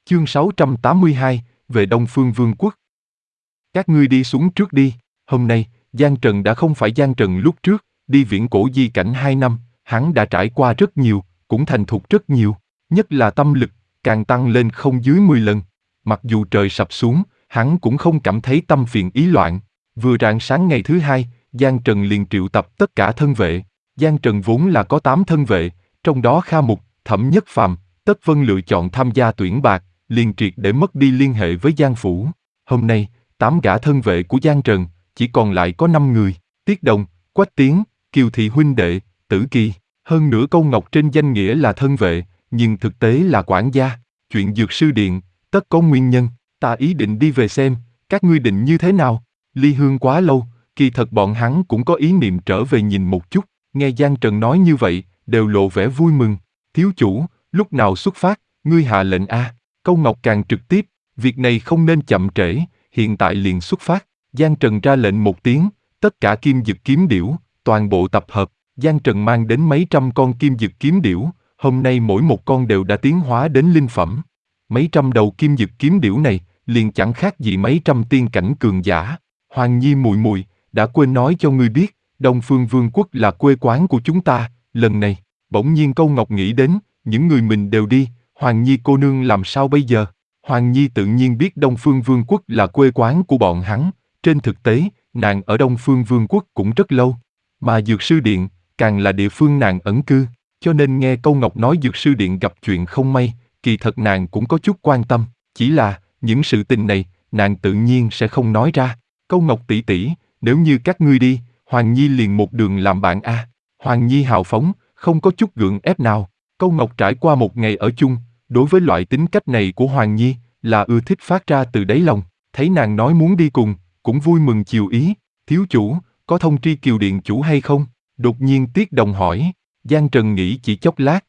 Chương 682, về Đông Phương Vương quốc. Các ngươi đi xuống trước đi, hôm nay, Giang Trần đã không phải Giang Trần lúc trước, đi viễn cổ di cảnh 2 năm, hắn đã trải qua rất nhiều, cũng thành thục rất nhiều, nhất là tâm lực, càng tăng lên không dưới 10 lần. Mặc dù trời sập xuống, hắn cũng không cảm thấy tâm phiền ý loạn. Vừa rạng sáng ngày thứ hai, Giang Trần liền triệu tập tất cả thân vệ. Giang Trần vốn là có 8 thân vệ, trong đó Kha Mục, Thẩm Nhất Phàm, Tất Vân lựa chọn tham gia tuyển bạc, liền triệt để mất đi liên hệ với Giang Phủ. Hôm nay, 8 gã thân vệ của Giang Trần, chỉ còn lại có 5 người, Tiết Đồng, Quách Tiến, Kiều Thị huynh đệ, Tử Kỳ. Hơn nữa Câu Ngọc trên danh nghĩa là thân vệ, nhưng thực tế là quản gia. Chuyện Dược Sư Điện, tất có nguyên nhân, ta ý định đi về xem, các ngươi định như thế nào? Ly hương quá lâu, kỳ thật bọn hắn cũng có ý niệm trở về nhìn một chút. Nghe Giang Trần nói như vậy, đều lộ vẻ vui mừng. Thiếu chủ, lúc nào xuất phát, ngươi hạ lệnh a? Câu Ngọc càng trực tiếp, việc này không nên chậm trễ, hiện tại liền xuất phát. Giang Trần ra lệnh một tiếng, tất cả kim dực kiếm điểu, toàn bộ tập hợp. Giang Trần mang đến mấy trăm con kim dực kiếm điểu, hôm nay mỗi một con đều đã tiến hóa đến linh phẩm. Mấy trăm đầu kim dực kiếm điểu này, liền chẳng khác gì mấy trăm tiên cảnh cường giả. Hoàng Nhi muội muội, đã quên nói cho ngươi biết, Đông Phương Vương quốc là quê quán của chúng ta, lần này, bỗng nhiên Câu Ngọc nghĩ đến, những người mình đều đi, Hoàng Nhi cô nương làm sao bây giờ? Hoàng Nhi tự nhiên biết Đông Phương Vương quốc là quê quán của bọn hắn, trên thực tế, nàng ở Đông Phương Vương quốc cũng rất lâu, mà Dược Sư Điện, càng là địa phương nàng ẩn cư, cho nên nghe Câu Ngọc nói Dược Sư Điện gặp chuyện không may, kỳ thật nàng cũng có chút quan tâm, chỉ là, những sự tình này, nàng tự nhiên sẽ không nói ra. Câu Ngọc tỷ tỷ, nếu như các ngươi đi, Hoàng Nhi liền một đường làm bạn a. Hoàng Nhi hào phóng, không có chút gượng ép nào. Câu Ngọc trải qua một ngày ở chung, đối với loại tính cách này của Hoàng Nhi, là ưa thích phát ra từ đáy lòng. Thấy nàng nói muốn đi cùng, cũng vui mừng chiều ý. Thiếu chủ, có thông tri Kiều Điện chủ hay không? Đột nhiên Tiết Đồng hỏi. Giang Trần nghĩ chỉ chốc lát.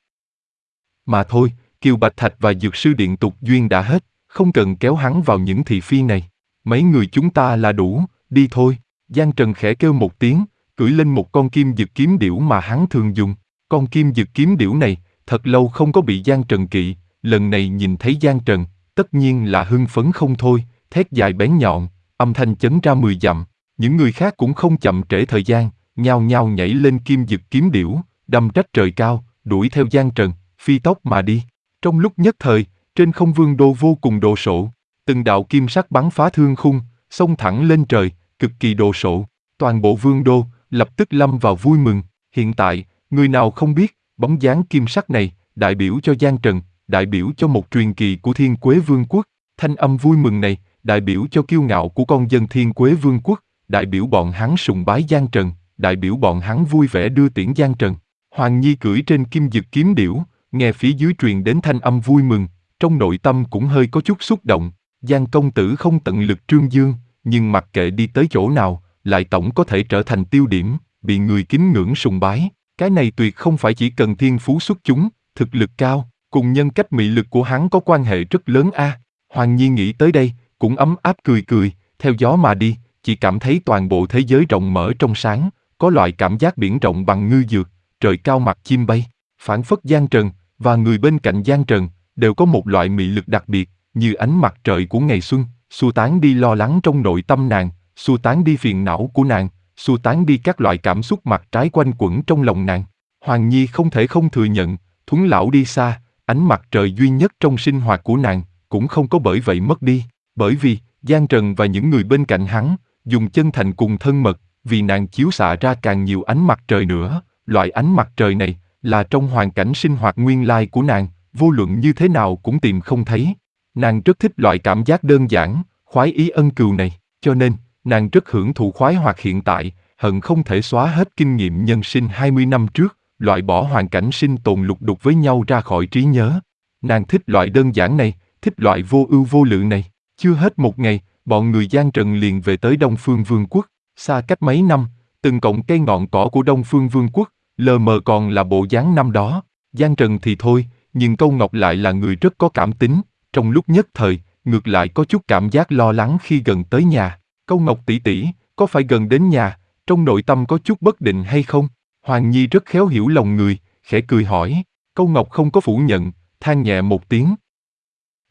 Mà thôi, Kiều Bạch Thạch và Dược Sư Điện tục duyên đã hết, không cần kéo hắn vào những thị phi này. Mấy người chúng ta là đủ, đi thôi. Giang Trần khẽ kêu một tiếng, cưỡi lên một con kim dực kiếm điểu mà hắn thường dùng. Con kim dực kiếm điểu này, thật lâu không có bị Giang Trần kỵ, lần này nhìn thấy Giang Trần, tất nhiên là hưng phấn không thôi, thét dài bén nhọn, âm thanh chấn ra 10 dặm. Những người khác cũng không chậm trễ thời gian, nhao nhao nhảy lên kim dực kiếm điểu, đâm rách trời cao, đuổi theo Giang Trần, phi tốc mà đi. Trong lúc nhất thời, trên không vương đô vô cùng đồ sộ, từng đạo kim sắc bắn phá thương khung, xông thẳng lên trời, cực kỳ đồ sộ. Toàn bộ vương đô lập tức lâm vào vui mừng. Hiện tại, người nào không biết, bóng dáng kim sắc này đại biểu cho Giang Trần, đại biểu cho một truyền kỳ của Thiên Quế Vương quốc. Thanh âm vui mừng này đại biểu cho kiêu ngạo của con dân Thiên Quế Vương quốc, đại biểu bọn hắn sùng bái Giang Trần, đại biểu bọn hắn vui vẻ đưa tiễn Giang Trần. Hoàng Nhi cưỡi trên kim dực kiếm điểu, nghe phía dưới truyền đến thanh âm vui mừng, trong nội tâm cũng hơi có chút xúc động. Giang công tử không tận lực trương dương, nhưng mặc kệ đi tới chỗ nào, lại tổng có thể trở thành tiêu điểm, bị người kính ngưỡng sùng bái. Cái này tuyệt không phải chỉ cần thiên phú xuất chúng, thực lực cao, cùng nhân cách mị lực của hắn có quan hệ rất lớn a. Hoàng Nhi nghĩ tới đây, cũng ấm áp cười cười, theo gió mà đi, chỉ cảm thấy toàn bộ thế giới rộng mở trong sáng, có loại cảm giác biển rộng bằng ngư dược, trời cao mặt chim bay. Phảng phất Giang Trần và người bên cạnh Giang Trần đều có một loại mị lực đặc biệt, như ánh mặt trời của ngày xuân, xua tán đi lo lắng trong nội tâm nàng, xua tán đi phiền não của nàng, xua tán đi các loại cảm xúc mặt trái quanh quẩn trong lòng nàng. Hoàng Nhi không thể không thừa nhận, Thuấn lão đi xa, ánh mặt trời duy nhất trong sinh hoạt của nàng cũng không có bởi vậy mất đi, bởi vì Giang Trần và những người bên cạnh hắn dùng chân thành cùng thân mật, vì nàng chiếu xạ ra càng nhiều ánh mặt trời nữa. Loại ánh mặt trời này là trong hoàn cảnh sinh hoạt nguyên lai của nàng, vô luận như thế nào cũng tìm không thấy. Nàng rất thích loại cảm giác đơn giản, khoái ý ân cừu này, cho nên nàng rất hưởng thụ khoái hoạt hiện tại, hận không thể xóa hết kinh nghiệm nhân sinh 20 năm trước, loại bỏ hoàn cảnh sinh tồn lục đục với nhau ra khỏi trí nhớ. Nàng thích loại đơn giản này, thích loại vô ưu vô lự này. Chưa hết một ngày, bọn người Giang Trần liền về tới Đông Phương Vương quốc. Xa cách mấy năm, từng cọng cây ngọn cỏ của Đông Phương Vương quốc lờ mờ còn là bộ dáng năm đó. Giang Trần thì thôi, nhưng Câu Ngọc lại là người rất có cảm tính. Trong lúc nhất thời, ngược lại có chút cảm giác lo lắng khi gần tới nhà. Câu Ngọc tỷ tỷ, có phải gần đến nhà, trong nội tâm có chút bất định hay không? Hoàng Nhi rất khéo hiểu lòng người, khẽ cười hỏi. Câu Ngọc không có phủ nhận, than nhẹ một tiếng.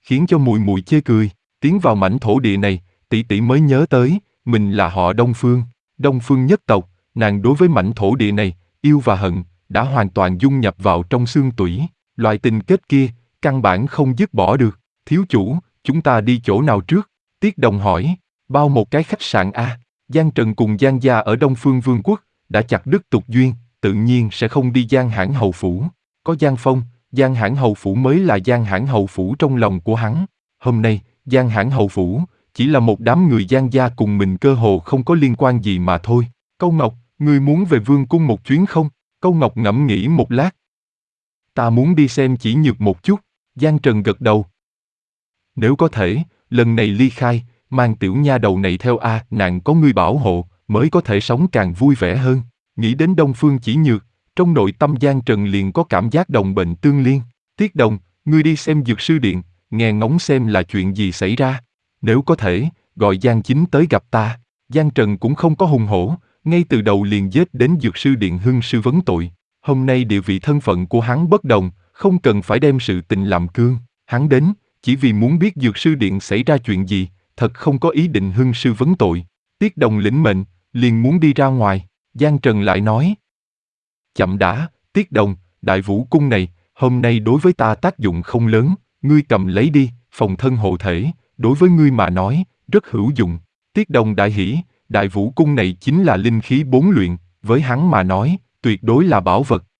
khiến cho mùi mùi chê cười. Tiến vào mảnh thổ địa này, tỷ tỷ mới nhớ tới, mình là họ Đông Phương. Đông Phương nhất tộc, nàng đối với mảnh thổ địa này, yêu và hận, đã hoàn toàn dung nhập vào trong xương tủy. Loại tình kết kia, căn bản không dứt bỏ được. Thiếu chủ, chúng ta đi chỗ nào trước? Tiết Đồng hỏi. Bao một cái khách sạn a. Giang Trần cùng Giang gia ở Đông Phương Vương quốc, đã chặt đứt tục duyên, tự nhiên sẽ không đi Giang Hãn Hầu phủ. Có Giang Phong, Giang Hãn Hầu phủ mới là Giang Hãn Hầu phủ trong lòng của hắn. Hôm nay, Giang Hãn Hầu phủ, chỉ là một đám người Giang gia cùng mình cơ hồ không có liên quan gì mà thôi. Câu Ngọc, ngươi muốn về vương cung một chuyến không? Câu Ngọc ngẫm nghĩ một lát. Ta muốn đi xem chỉ nhược một chút. Giang Trần gật đầu. Nếu có thể, lần này ly khai, mang tiểu nha đầu này theo a, nàng có ngươi bảo hộ, mới có thể sống càng vui vẻ hơn. Nghĩ đến Đông Phương Chỉ Nhược, trong nội tâm Giang Trần liền có cảm giác đồng bệnh tương liên. Tiết Đồng, ngươi đi xem dược sư điện, nghe ngóng xem là chuyện gì xảy ra. Nếu có thể, gọi Giang Chính tới gặp ta. Giang Trần cũng không có hùng hổ, ngay từ đầu liền giết đến dược sư điện hưng sư vấn tội. Hôm nay địa vị thân phận của hắn bất đồng, không cần phải đem sự tình làm cương. Hắn đến, chỉ vì muốn biết dược sư điện xảy ra chuyện gì, thật không có ý định hưng sư vấn tội. Tiết Đồng lĩnh mệnh, liền muốn đi ra ngoài. Giang Trần lại nói. Chậm đã, Tiết Đồng, Đại Vũ cung này, hôm nay đối với ta tác dụng không lớn, ngươi cầm lấy đi, phòng thân hộ thể, đối với ngươi mà nói, rất hữu dụng. Tiết Đồng đại hỉ, Đại Vũ cung này chính là linh khí 4 luyện, với hắn mà nói, tuyệt đối là bảo vật.